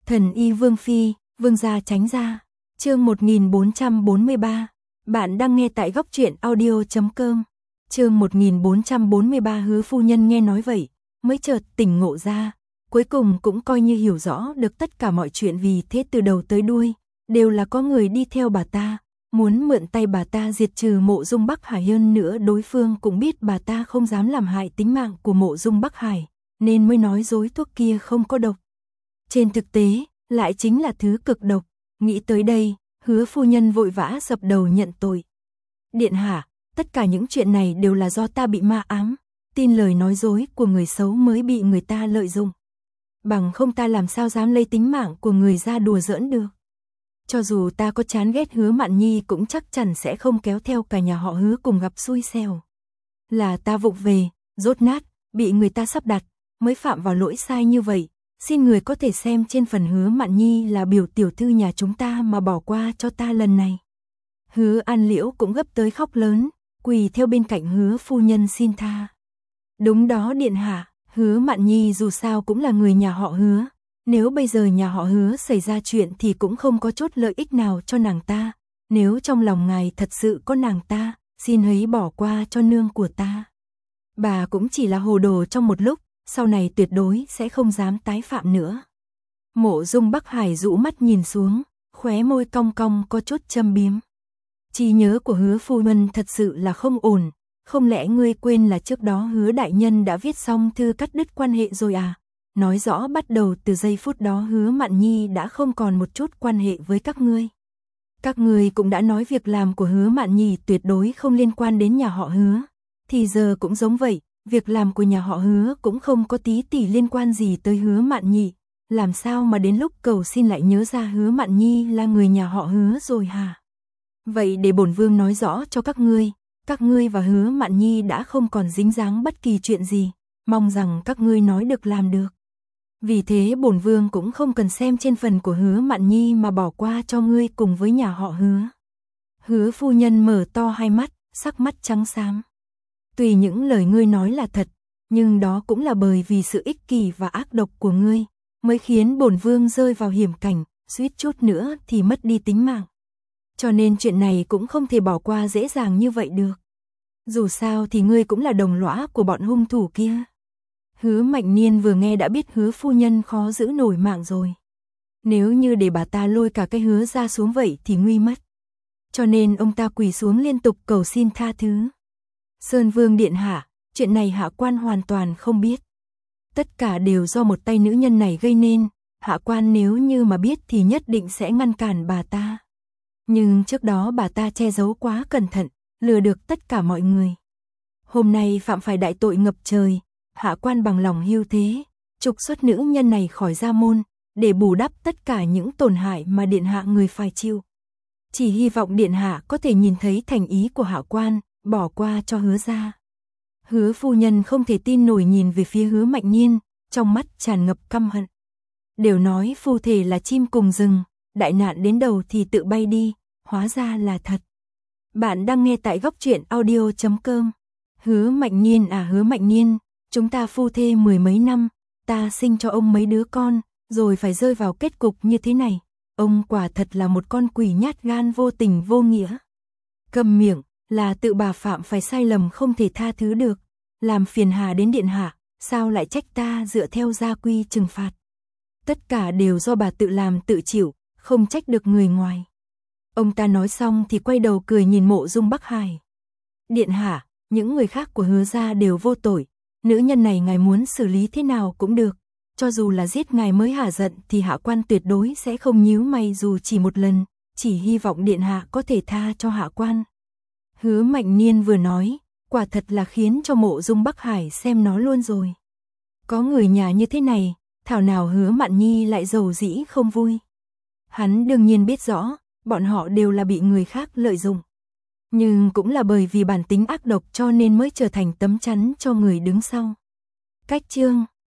Thần y Vương Phi, Vương gia tránh ra. Chương 1443. Bạn đang nghe tại góc truyện audio.com. Chương 1443. Hứa phu nhân nghe nói vậy, mới chợt tỉnh ngộ ra, cuối cùng cũng coi như hiểu rõ được tất cả mọi chuyện, vì thế từ đầu tới đuôi đều là có người đi theo bà ta, muốn mượn tay bà ta diệt trừ Mộ Dung Bắc Hải. Hơn nữa đối phương cũng biết bà ta không dám làm hại tính mạng của Mộ Dung Bắc Hải, nên mới nói dối thuốc kia không có độc. Trên thực tế, lại chính là thứ cực độc. Nghĩ tới đây, Hứa phu nhân vội vã dập đầu nhận tội. Điện hạ, tất cả những chuyện này đều là do ta bị ma ám, tin lời nói dối của người xấu mới bị người ta lợi dụng. Bằng không ta làm sao dám lấy tính mạng của người ra đùa giỡn được. Cho dù ta có chán ghét Hứa Mạn Nhi cũng chắc chắn sẽ không kéo theo cả nhà họ Hứa cùng gặp xui xẻo. Là ta vụng về, dốt nát, bị người ta sắp đặt, mới phạm vào lỗi sai như vậy. Xin người có thể xem trên phần Hứa Mạn Nhi là biểu tiểu thư nhà chúng ta mà bỏ qua cho ta lần này. Hứa An Liễu cũng gấp tới khóc lớn, quỳ theo bên cạnh Hứa phu nhân xin tha. Đúng đó điện hạ, Hứa Mạn Nhi dù sao cũng là người nhà họ Hứa. Nếu bây giờ nhà họ Hứa xảy ra chuyện thì cũng không có chút lợi ích nào cho nàng ta. Nếu trong lòng ngài thật sự có nàng ta, xin hãy bỏ qua cho nương của ta. Bà cũng chỉ là hồ đồ trong một lúc, sau này tuyệt đối sẽ không dám tái phạm nữa. Mộ Dung Bắc Hải dụ mắt nhìn xuống, khóe môi cong cong có chút châm biếm. Trí nhớ của Hứa phu nhân thật sự là không ổn, không lẽ ngươi quên là trước đó Hứa đại nhân đã viết xong thư cắt đứt quan hệ rồi à? Nói rõ bắt đầu từ giây phút đó Hứa Mạn Nhi đã không còn một chút quan hệ với các ngươi. Các ngươi cũng đã nói việc làm của Hứa Mạn Nhi tuyệt đối không liên quan đến nhà họ Hứa, thì giờ cũng giống vậy. Việc làm của nhà họ Hứa cũng không có tí tỉ liên quan gì tới Hứa Mạn Nhi. Làm sao mà đến lúc cầu xin lại nhớ ra Hứa Mạn Nhi là người nhà họ Hứa rồi hả? Vậy để bổn vương nói rõ cho các ngươi và Hứa Mạn Nhi đã không còn dính dáng bất kỳ chuyện gì, mong rằng các ngươi nói được làm được. Vì thế bổn vương cũng không cần xem trên phần của Hứa Mạn Nhi mà bỏ qua cho ngươi cùng với nhà họ Hứa. Hứa phu nhân mở to hai mắt, sắc mắt trắng xám. Tùy những lời ngươi nói là thật, nhưng đó cũng là bởi vì sự ích kỷ và ác độc của ngươi, mới khiến bổn vương rơi vào hiểm cảnh, suýt chút nữa thì mất đi tính mạng. Cho nên chuyện này cũng không thể bỏ qua dễ dàng như vậy được. Dù sao thì ngươi cũng là đồng lõa của bọn hung thủ kia. Hứa Mạnh Niên vừa nghe đã biết Hứa phu nhân khó giữ nổi mạng rồi. Nếu như để bà ta lôi cả cái Hứa ra xuống vậy thì nguy mất. Cho nên ông ta quỳ xuống liên tục cầu xin tha thứ. Sơn Vương điện hạ, chuyện này hạ quan hoàn toàn không biết. Tất cả đều do một tay nữ nhân này gây nên, hạ quan nếu như mà biết thì nhất định sẽ ngăn cản bà ta. Nhưng trước đó bà ta che giấu quá cẩn thận, lừa được tất cả mọi người. Hôm nay phạm phải đại tội ngập trời, hạ quan bằng lòng hưu thế, trục xuất nữ nhân này khỏi gia môn, để bù đắp tất cả những tổn hại mà điện hạ người phải chịu. Chỉ hy vọng điện hạ có thể nhìn thấy thành ý của hạ quan, bỏ qua cho Hứa gia. Hứa phu nhân không thể tin nổi nhìn về phía Hứa Mạnh Niên, trong mắt tràn ngập căm hận. Đều nói phu thể là chim cùng rừng, đại nạn đến đầu thì tự bay đi, hóa ra là thật. Bạn đang nghe tại góc truyện audio.com. Hứa Mạnh Niên à, Hứa Mạnh Niên, chúng ta phu thê mười mấy năm, ta sinh cho ông mấy đứa con, rồi phải rơi vào kết cục như thế này. Ông quả thật là một con quỷ nhát gan vô tình vô nghĩa. Câm miệng, là tự bà phạm phải sai lầm không thể tha thứ được. Làm phiền hà đến điện hạ, sao lại trách ta dựa theo gia quy trừng phạt. Tất cả đều do bà tự làm tự chịu, không trách được người ngoài. Ông ta nói xong thì quay đầu cười nhìn Mộ Dung Bắc Hải. Điện hạ, những người khác của Hứa gia đều vô tội. Nữ nhân này ngài muốn xử lý thế nào cũng được. Cho dù là giết ngài mới hả giận thì hạ quan tuyệt đối sẽ không nhíu mày dù chỉ một lần. Chỉ hy vọng điện hạ có thể tha cho hạ quan. Hứa Mạnh Niên vừa nói, quả thật là khiến cho Mộ Dung Bắc Hải xem nó luôn rồi. Có người nhà như thế này, thảo nào Hứa Mạn Nhi lại giàu dĩ không vui. Hắn đương nhiên biết rõ, bọn họ đều là bị người khác lợi dụng. Nhưng cũng là bởi vì bản tính ác độc cho nên mới trở thành tấm chắn cho người đứng sau. Cách chương